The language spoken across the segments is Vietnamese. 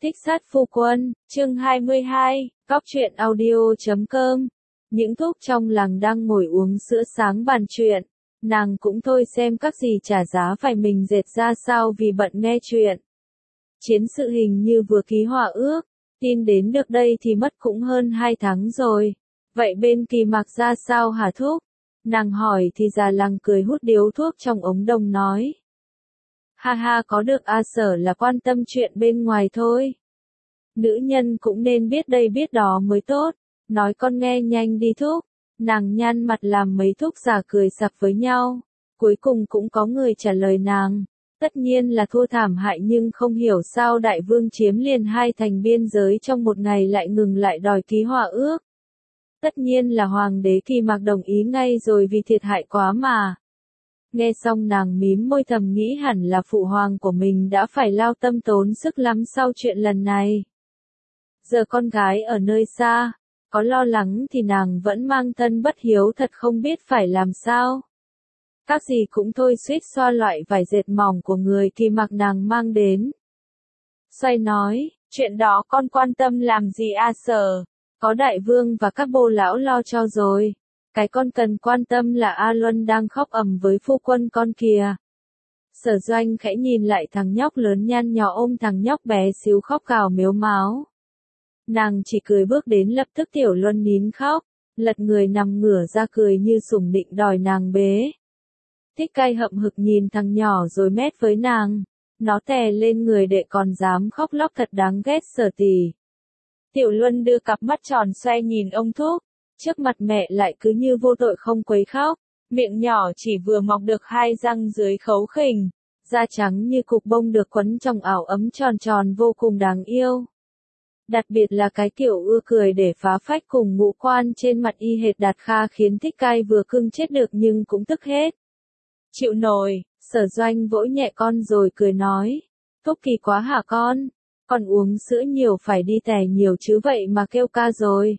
Thích sát phu quân, chương 22, Góc truyện audio.com. Những thúc trong làng đang ngồi uống sữa sáng bàn chuyện. Nàng cũng thôi xem các gì trả giá phải mình dệt ra sao vì bận nghe chuyện. Chiến sự hình như vừa ký hòa ước, tin đến được đây thì mất cũng hơn 2 tháng rồi. Vậy bên Kỳ Mạc ra sao hả thúc? Nàng hỏi thì già làng cười hút điếu thuốc trong ống đồng nói. Ha ha, có được Sở là quan tâm chuyện bên ngoài thôi. Nữ nhân cũng nên biết đây biết đó mới tốt. Nói con nghe nhanh đi thúc. Nàng nhăn mặt làm mấy thúc già cười sặc với nhau. Cuối cùng cũng có người trả lời nàng. Tất nhiên là thua thảm hại, nhưng không hiểu sao đại vương chiếm liền 2 thành biên giới trong một ngày lại ngừng lại đòi ký hòa ước. Tất nhiên là hoàng đế Kỳ Mạc đồng ý ngay rồi, vì thiệt hại quá mà. Nghe xong nàng mím môi thầm nghĩ hẳn là phụ hoàng của mình đã phải lao tâm tốn sức lắm sau chuyện lần này. Giờ con gái ở nơi xa, có lo lắng thì nàng vẫn mang thân bất hiếu, thật không biết phải làm sao. Các gì cũng thôi, suýt xoa loại vải dệt mỏng của người Kỳ Mạc nàng mang đến. Xoay nói, chuyện đó con quan tâm làm gì Sở, có đại vương và các bô lão lo cho rồi. Cái con cần quan tâm là A Luân đang khóc ầm với phu quân con kìa. Sở Doanh khẽ nhìn lại thằng nhóc lớn nhăn nhó ôm thằng nhóc bé xíu khóc cào mếu máo. Nàng chỉ cười bước đến, lập tức Tiểu Luân nín khóc, lật người nằm ngửa ra cười như sủng định đòi nàng bế. Thích Cai hậm hực nhìn thằng nhỏ rồi mét với nàng. Nó tè lên người đệ còn dám khóc lóc, thật đáng ghét Sở tỷ. Tiểu Luân đưa cặp mắt tròn xoe nhìn ông thúc. Trước mặt mẹ lại cứ như vô tội không quấy khóc, miệng nhỏ chỉ vừa mọc được 2 răng dưới khấu khỉnh, da trắng như cục bông được quấn trong áo ấm tròn tròn vô cùng đáng yêu. Đặc biệt là cái kiểu ưa cười để phá phách cùng ngũ quan trên mặt y hệt Đạt Kha khiến Thích Cai vừa cưng chết được nhưng cũng tức hết. Chịu nổi, Sở Doanh vỗ nhẹ con rồi cười nói, thúc kỳ quá hả con uống sữa nhiều phải đi tè nhiều chứ vậy mà kêu ca rồi.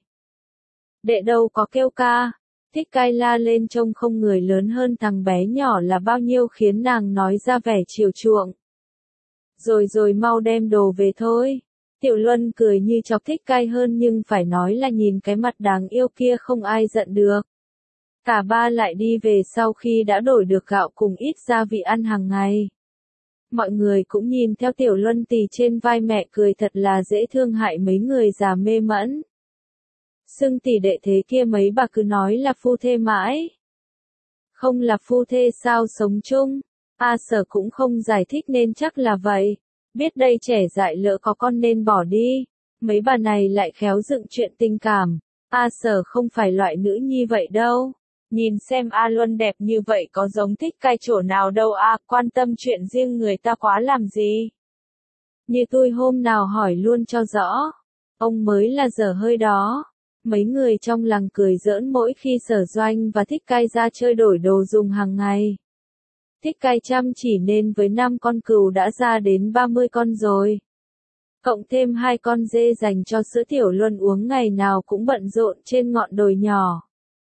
Đệ đâu có kêu ca. Thích Cai la lên trông không người lớn hơn thằng bé nhỏ là bao nhiêu khiến nàng nói ra vẻ chiều chuộng. Rồi mau đem đồ về thôi. Tiểu Luân cười như chọc Thích Cai hơn, nhưng phải nói là nhìn cái mặt đáng yêu kia không ai giận được. Cả ba lại đi về sau khi đã đổi được gạo cùng ít gia vị ăn hàng ngày. Mọi người cũng nhìn theo Tiểu Luân tì trên vai mẹ cười thật là dễ thương, hại mấy người già mê mẫn. Xưng tỷ đệ thế kia mấy bà cứ nói là phu thê mãi. Không là phu thê sao sống chung? Sở cũng không giải thích nên chắc là vậy. Biết đây trẻ dại lỡ có con nên bỏ đi. Mấy bà này lại khéo dựng chuyện tình cảm. Sở không phải loại nữ nhi vậy đâu. Nhìn xem A Luân đẹp như vậy có giống Thích Cai chỗ nào đâu quan tâm chuyện riêng người ta quá làm gì. Như tôi hôm nào hỏi luôn cho rõ. Ông mới là dở hơi đó. Mấy người trong làng cười giỡn mỗi khi Sở Doanh và Thích Cai ra chơi đổi đồ dùng hàng ngày. Thích Cai chăm chỉ nên với 5 con cừu đã ra đến 30 con rồi. Cộng thêm 2 con dê dành cho sữa, Tiểu Luân uống ngày nào cũng bận rộn trên ngọn đồi nhỏ.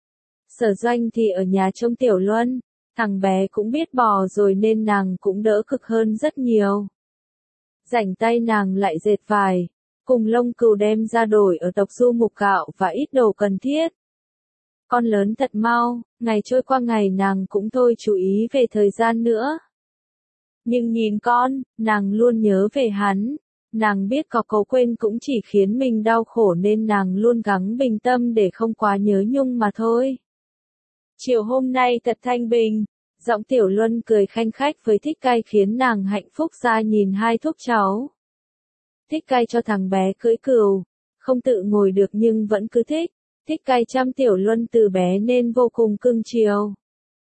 Sở Doanh thì ở nhà trông Tiểu Luân, thằng bé cũng biết bò rồi nên nàng cũng đỡ cực hơn rất nhiều. Rảnh tay nàng lại dệt vải. Cùng lông cừu đem ra đổi ở tộc du mục gạo và ít đồ cần thiết. Con lớn thật mau, ngày trôi qua ngày nàng cũng thôi chú ý về thời gian nữa. Nhưng nhìn con, nàng luôn nhớ về hắn. Nàng biết có cố quên cũng chỉ khiến mình đau khổ nên nàng luôn gắng bình tâm để không quá nhớ nhung mà thôi. Chiều hôm nay thật thanh bình. Giọng Tiểu Luân cười khanh khách với Thích Cai khiến nàng hạnh phúc ra nhìn 2 thúc cháu. Thích Cai cho thằng bé cưỡi cừu, không tự ngồi được nhưng vẫn cứ thích. Thích Cai chăm Tiểu Luân từ bé nên vô cùng cưng chiều.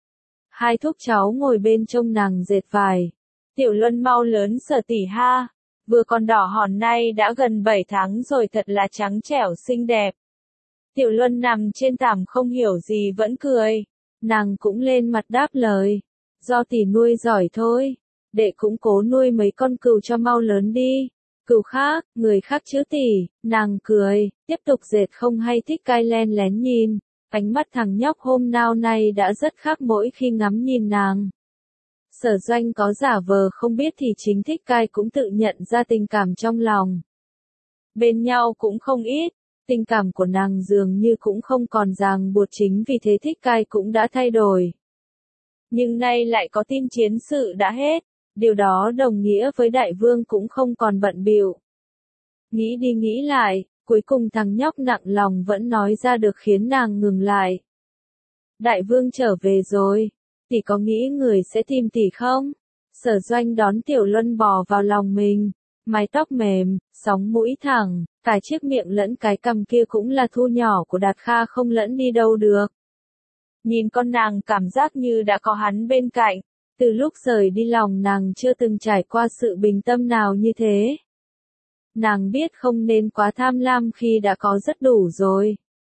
2 thúc cháu ngồi bên trông nàng dệt vải. Tiểu Luân mau lớn Sở tỷ ha, vừa còn đỏ hòn nay đã gần 7 tháng rồi, thật là trắng trẻo xinh đẹp. Tiểu Luân nằm trên thảm không hiểu gì vẫn cười. Nàng cũng lên mặt đáp lời, do tỷ nuôi giỏi thôi, đệ cũng cố nuôi mấy con cừu cho mau lớn đi. Cừu khác, người khác chứ tỷ. Nàng cười, tiếp tục dệt không hay. Thích Cai len lén nhìn. Ánh mắt thằng nhóc hôm nào nay đã rất khác mỗi khi ngắm nhìn nàng. Sở Doanh có giả vờ không biết thì chính Thích Cai cũng tự nhận ra tình cảm trong lòng. bên nhau cũng không ít, tình cảm của nàng dường như cũng không còn ràng buộc, chính vì thế Thích Cai cũng đã thay đổi. Nhưng nay lại có tin chiến sự đã hết, điều đó đồng nghĩa với đại vương cũng không còn bận bịu. Nghĩ đi nghĩ lại, cuối cùng thằng nhóc nặng lòng vẫn nói ra được khiến nàng ngừng lại. Đại vương trở về rồi, tỷ có nghĩ người sẽ tìm tỷ không? Sở Doanh đón Tiểu Luân bò vào lòng mình, mái tóc mềm, sóng mũi thẳng, cả chiếc miệng lẫn cái cằm kia cũng là thu nhỏ của Đạt Kha, không lẫn đi đâu được. Nhìn con nàng cảm giác như đã có hắn bên cạnh, từ lúc rời đi lòng nàng chưa từng trải qua sự bình tâm nào như thế. Nàng biết không nên quá tham lam khi đã có rất đủ rồi.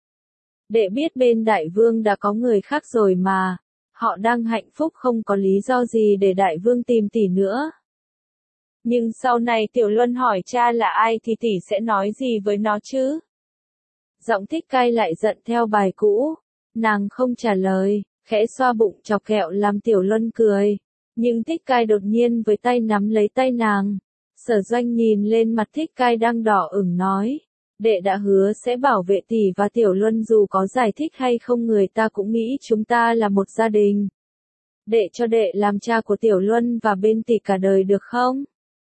Đệ biết bên đại vương đã có người khác rồi mà, họ đang hạnh phúc, không có lý do gì để đại vương tìm tỷ nữa. Nhưng sau này Tiểu Luân hỏi cha là ai thì tỷ sẽ nói gì với nó chứ? Giọng Thích Cai lại giận theo bài cũ, nàng không trả lời, khẽ xoa bụng chọc ghẹo làm Tiểu Luân cười. Nhưng Thích Cai đột nhiên với tay nắm lấy tay nàng. Sở Doanh nhìn lên mặt Thích Cai đang đỏ ửng nói, đệ đã hứa sẽ bảo vệ tỷ và Tiểu Luân, dù có giải thích hay không người ta cũng nghĩ chúng ta là một gia đình. Đệ cho đệ làm cha của Tiểu Luân và bên tỷ cả đời được không?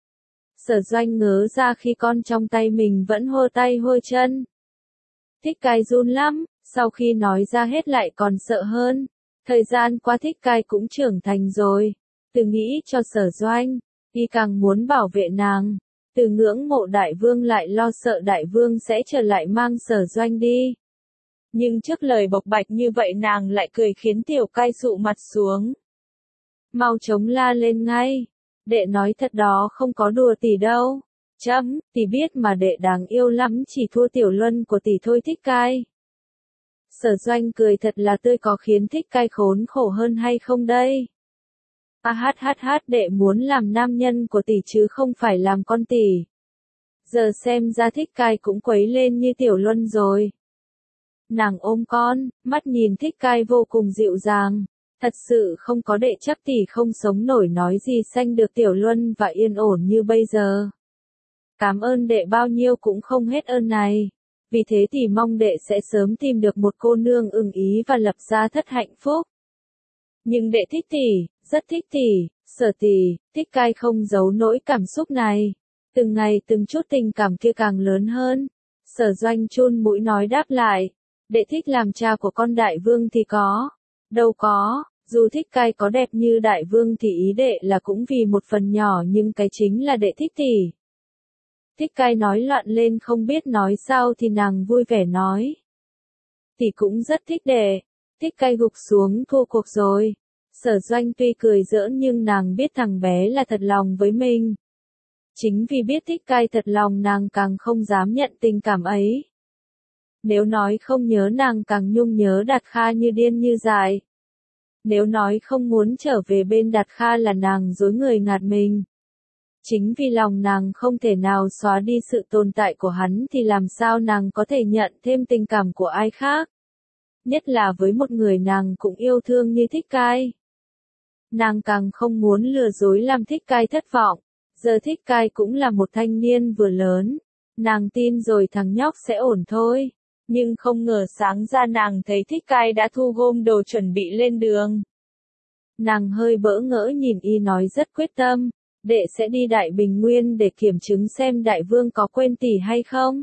Sở Doanh ngớ ra khi con trong tay mình vẫn hô tay hô chân. Thích Cai run lắm, sau khi nói ra hết lại còn sợ hơn. Thời gian qua Thích Cai cũng trưởng thành rồi, từ nghĩ cho Sở Doanh, y càng muốn bảo vệ nàng, từ ngưỡng mộ đại vương lại lo sợ đại vương sẽ trở lại mang Sở Doanh đi. Nhưng trước lời bộc bạch như vậy nàng lại cười khiến Tiểu Cai sụ mặt xuống. Mau chống la lên ngay, đệ nói thật đó, không có đùa tỷ đâu. Chấm, tỷ biết mà, đệ đáng yêu lắm, chỉ thua Tiểu Luân của tỷ thôi. Thích Cai. Sở Doanh cười thật là tươi, có khiến Thích Cai khốn khổ hơn hay không đây? Đệ muốn làm nam nhân của tỷ chứ không phải làm con tỷ. Giờ xem ra Thích Cai cũng quấy lên như Tiểu Luân rồi. Nàng ôm con, mắt nhìn Thích Cai vô cùng dịu dàng. Thật sự không có đệ chấp tỷ không sống nổi, nói gì sanh được Tiểu Luân và yên ổn như bây giờ. Cảm ơn đệ bao nhiêu cũng không hết ơn này. Vì thế tỷ mong đệ sẽ sớm tìm được một cô nương ưng ý và lập gia thất hạnh phúc. Nhưng đệ thích tỷ, rất thích tỷ, Sở tỷ. Thích Cai không giấu nỗi cảm xúc này. Từng ngày từng chút tình cảm kia càng lớn hơn. Sở Doanh chun mũi nói đáp lại. Đệ thích làm cha của con đại vương thì có. Đâu có, dù Thích Cai có đẹp như đại vương thì ý đệ là cũng vì một phần nhỏ, nhưng cái chính là đệ thích tỷ. Thích Cai nói loạn lên không biết nói sao thì nàng vui vẻ nói. Tỷ cũng rất thích đệ. Thích Cai gục xuống, thua cuộc rồi. Sở Doanh tuy cười giỡn nhưng nàng biết thằng bé là thật lòng với mình. Chính vì biết Thích Cai thật lòng nàng càng không dám nhận tình cảm ấy. Nếu nói không nhớ nàng càng nhung nhớ Đạt Kha như điên như dại. Nếu nói không muốn trở về bên Đạt Kha là nàng dối người gạt mình. Chính vì lòng nàng không thể nào xóa đi sự tồn tại của hắn thì làm sao nàng có thể nhận thêm tình cảm của ai khác. Nhất là với một người nàng cũng yêu thương như Thích Cai. Nàng càng không muốn lừa dối làm Thích Cai thất vọng. Giờ Thích Cai cũng là một thanh niên vừa lớn. Nàng tin rồi thằng nhóc sẽ ổn thôi. Nhưng không ngờ sáng ra nàng thấy Thích Cai đã thu gom đồ chuẩn bị lên đường. Nàng hơi bỡ ngỡ nhìn y nói rất quyết tâm. Đệ sẽ đi Đại Bình Nguyên để kiểm chứng xem đại vương có quên tỷ hay không.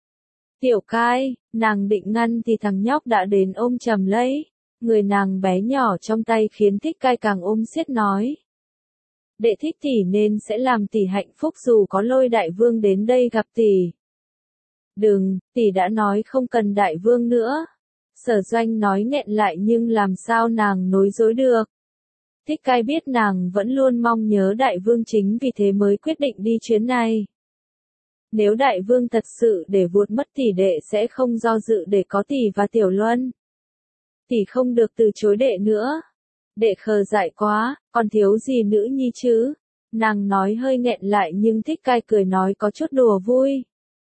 Tiểu Cai, nàng định ngăn thì thằng nhóc đã đến ôm chầm lấy. Người nàng bé nhỏ trong tay khiến Thích Cai càng ôm siết nói. Đệ thích tỷ nên sẽ làm tỷ hạnh phúc dù có lôi đại vương đến đây gặp tỷ. Đừng, tỷ đã nói không cần đại vương nữa. Sở Doanh nói nghẹn lại nhưng làm sao nàng nối dối được. Thích Cai biết nàng vẫn luôn mong nhớ đại vương, chính vì thế mới quyết định đi chuyến này. Nếu đại vương thật sự để vuột mất tỷ, đệ sẽ không do dự để có tỷ và Tiểu Luân. Tỷ không được từ chối đệ nữa. Đệ khờ dại quá, còn thiếu gì nữ nhi chứ? Nàng nói hơi nghẹn lại nhưng Thích Cai cười nói có chút đùa vui.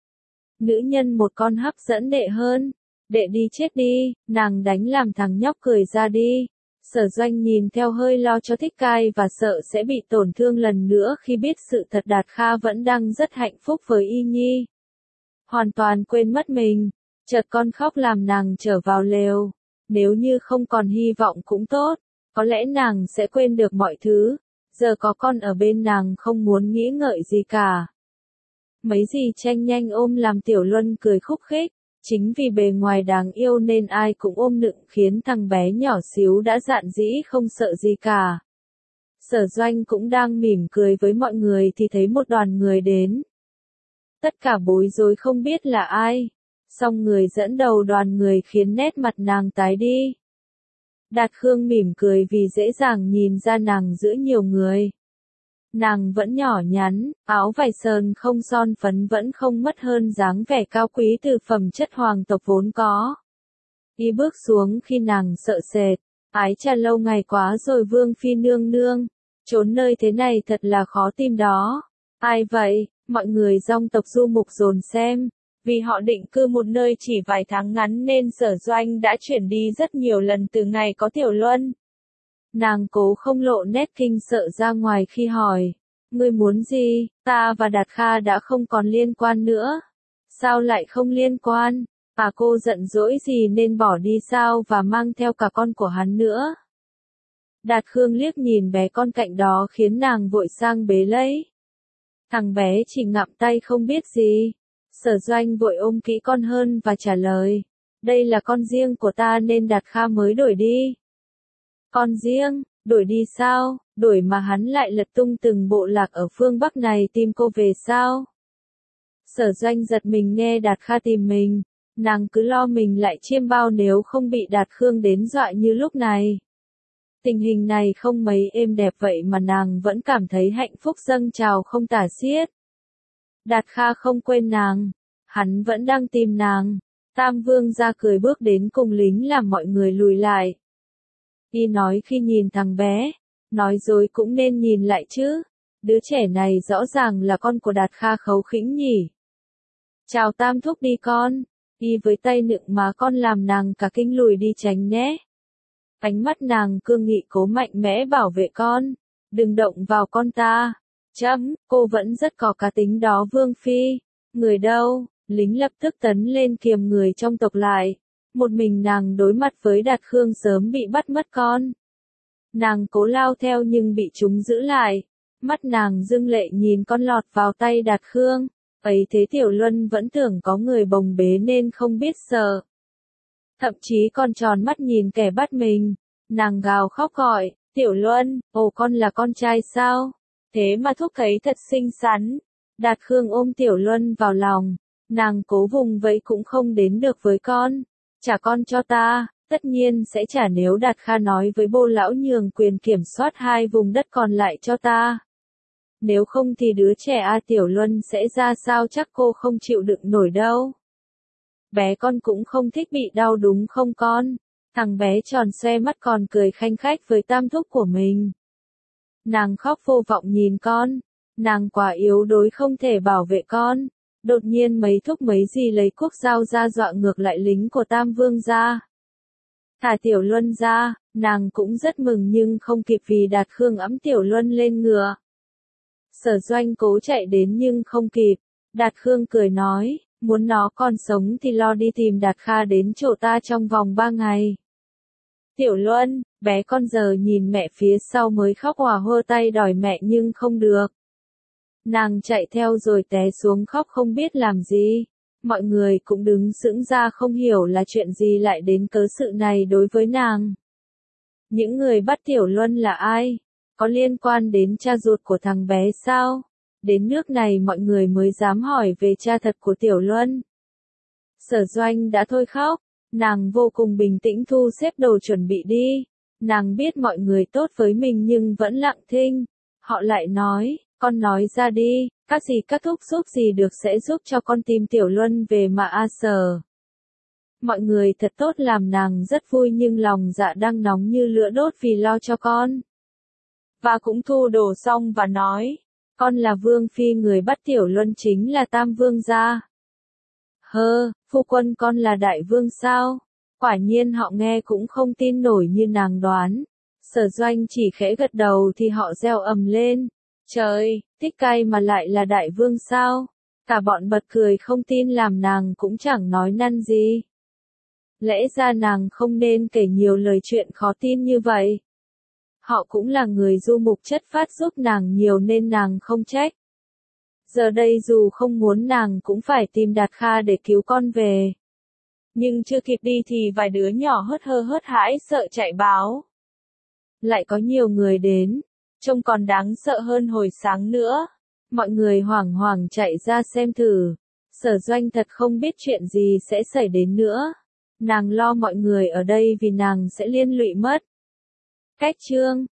Nữ nhân một con hấp dẫn đệ hơn. Đệ đi chết đi, nàng đánh làm thằng nhóc cười ra đi. Sở Doanh nhìn theo hơi lo cho Thích Cai và sợ sẽ bị tổn thương lần nữa khi biết sự thật Đạt Kha vẫn đang rất hạnh phúc với Y Nhi. hoàn toàn quên mất mình. Chợt con khóc làm nàng trở vào lều. Nếu như không còn hy vọng cũng tốt, có lẽ nàng sẽ quên được mọi thứ. Giờ có con ở bên nàng không muốn nghĩ ngợi gì cả. Mấy dì tranh nhanh ôm làm Tiểu Luân cười khúc khích. Chính vì bề ngoài đáng yêu nên ai cũng ôm nựng khiến thằng bé nhỏ xíu đã dạn dĩ không sợ gì cả. Sở Doanh cũng đang mỉm cười với mọi người thì thấy một đoàn người đến. Tất cả bối rối không biết là ai. Song người dẫn đầu đoàn người khiến nét mặt nàng tái đi. Đạt Khương mỉm cười vì dễ dàng nhìn ra nàng giữa nhiều người. Nàng vẫn nhỏ nhắn, áo vải sờn không son phấn vẫn không mất hơn dáng vẻ cao quý từ phẩm chất hoàng tộc vốn có. Y bước xuống khi nàng sợ sệt, ái chà lâu ngày quá rồi Vương Phi nương nương, trốn nơi thế này thật là khó tìm đó. Ai vậy? Mọi người dòng tộc du mục dồn xem. Vì họ định cư một nơi chỉ vài tháng ngắn nên Sở Doanh đã chuyển đi rất nhiều lần từ ngày có Tiểu Luân. Nàng cố không lộ nét kinh sợ ra ngoài khi hỏi. Ngươi muốn gì? Ta và Đạt Kha đã không còn liên quan nữa. Sao lại không liên quan? À cô giận dỗi gì nên bỏ đi sao và mang theo cả con của hắn nữa? Đạt Khương liếc nhìn bé con cạnh đó khiến nàng vội sang bế lấy. Thằng bé chỉ ngậm tay không biết gì. Sở Doanh vội ôm kỹ con hơn và trả lời. Đây là con riêng của ta nên Đạt Kha mới đổi đi. Con riêng, đổi đi sao? Đổi mà hắn lại lật tung từng bộ lạc ở phương Bắc này tìm cô về sao? Sở Doanh giật mình nghe Đạt Kha tìm mình. Nàng cứ lo mình lại chiêm bao nếu không bị Đạt Khương đến dọa như lúc này. Tình hình này không mấy êm đẹp vậy mà nàng vẫn cảm thấy hạnh phúc dâng trào không tả xiết. Đạt Kha không quên nàng. Hắn vẫn đang tìm nàng. Tam Vương ra cười bước đến cùng lính làm mọi người lùi lại. Y nói khi nhìn thằng bé. Nói dối cũng nên nhìn lại chứ. Đứa trẻ này rõ ràng là con của Đạt Kha khấu khĩnh nhỉ. Chào Tam thúc đi con. Y với tay nựng má con làm nàng cả kinh lùi đi tránh nhé. Ánh mắt nàng cương nghị cố mạnh mẽ bảo vệ con. Đừng động vào con ta. Cô vẫn rất có cá tính đó Vương Phi. Người đâu? Lính lập tức tấn lên kiềm người trong tộc lại. Một mình nàng đối mặt với Đạt Khương sớm bị bắt mất con. Nàng cố lao theo nhưng bị chúng giữ lại. Mắt nàng rưng lệ nhìn con lọt vào tay Đạt Khương. Ấy thế Tiểu Luân vẫn tưởng có người bồng bế nên không biết sợ. Thậm chí còn tròn mắt nhìn kẻ bắt mình. Nàng gào khóc gọi, Tiểu Luân, ồ con là con trai sao? Thế mà thúc thấy thật xinh xắn. Đạt Khương ôm Tiểu Luân vào lòng. Nàng cố vùng vẫy cũng không đến được với con. Trả con cho ta, tất nhiên sẽ trả nếu Đạt Kha nói với Bô lão nhường quyền kiểm soát 2 vùng đất còn lại cho ta. Nếu không thì đứa trẻ Tiểu Luân sẽ ra sao chắc cô không chịu đựng nổi đâu. Bé con cũng không thích bị đau đúng không con? Thằng bé tròn xoe mắt còn cười khanh khách với tam thúc của mình. Nàng khóc vô vọng nhìn con. Nàng quá yếu đuối không thể bảo vệ con. Đột nhiên mấy thúc mấy dì lấy cuốc dao ra dọa ngược lại lính của Tam Vương ra. Thả Tiểu Luân ra, nàng cũng rất mừng nhưng không kịp vì Đạt Khương ẵm Tiểu Luân lên ngựa. Sở Doanh cố chạy đến nhưng không kịp. Đạt Khương cười nói, muốn nó còn sống thì lo đi tìm Đạt Kha đến chỗ ta trong vòng 3 ngày. Tiểu Luân, bé con giờ nhìn mẹ phía sau mới khóc òa hô tay đòi mẹ nhưng không được. Nàng chạy theo rồi té xuống khóc không biết làm gì. Mọi người cũng đứng sững ra không hiểu là chuyện gì lại đến cớ sự này đối với nàng. Những người bắt Tiểu Luân là ai? Có liên quan đến cha ruột của thằng bé sao? Đến nước này mọi người mới dám hỏi về cha thật của Tiểu Luân. Sở Doanh đã thôi khóc. Nàng vô cùng bình tĩnh thu xếp đồ chuẩn bị đi. Nàng biết mọi người tốt với mình nhưng vẫn lặng thinh. Họ lại nói, con nói ra đi, các gì các thúc giúp gì được sẽ giúp cho con tìm Tiểu Luân về mà Sở. Mọi người thật tốt làm nàng rất vui nhưng lòng dạ đang nóng như lửa đốt vì lo cho con. Và cũng thu đồ xong và nói, con là Vương Phi người bắt Tiểu Luân chính là Tam Vương gia. Phu quân con là Đại Vương sao? Quả nhiên họ nghe cũng không tin nổi như nàng đoán. Sở Doanh chỉ khẽ gật đầu thì họ reo ầm lên. Trời, thích cay mà lại là Đại Vương sao? Cả bọn bật cười không tin làm nàng cũng chẳng nói năng gì. Lẽ ra nàng không nên kể nhiều lời chuyện khó tin như vậy. Họ cũng là người du mục chất phát giúp nàng nhiều nên nàng không trách. Giờ đây dù không muốn nàng cũng phải tìm Đạt Kha để cứu con về. Nhưng chưa kịp đi thì vài đứa nhỏ hớt hãi sợ chạy báo. Lại có nhiều người đến, trông còn đáng sợ hơn hồi sáng nữa. Mọi người hoảng hoảng chạy ra xem thử. Sở Doanh thật không biết chuyện gì sẽ xảy đến nữa. Nàng lo mọi người ở đây vì nàng sẽ liên lụy mất. Cách chương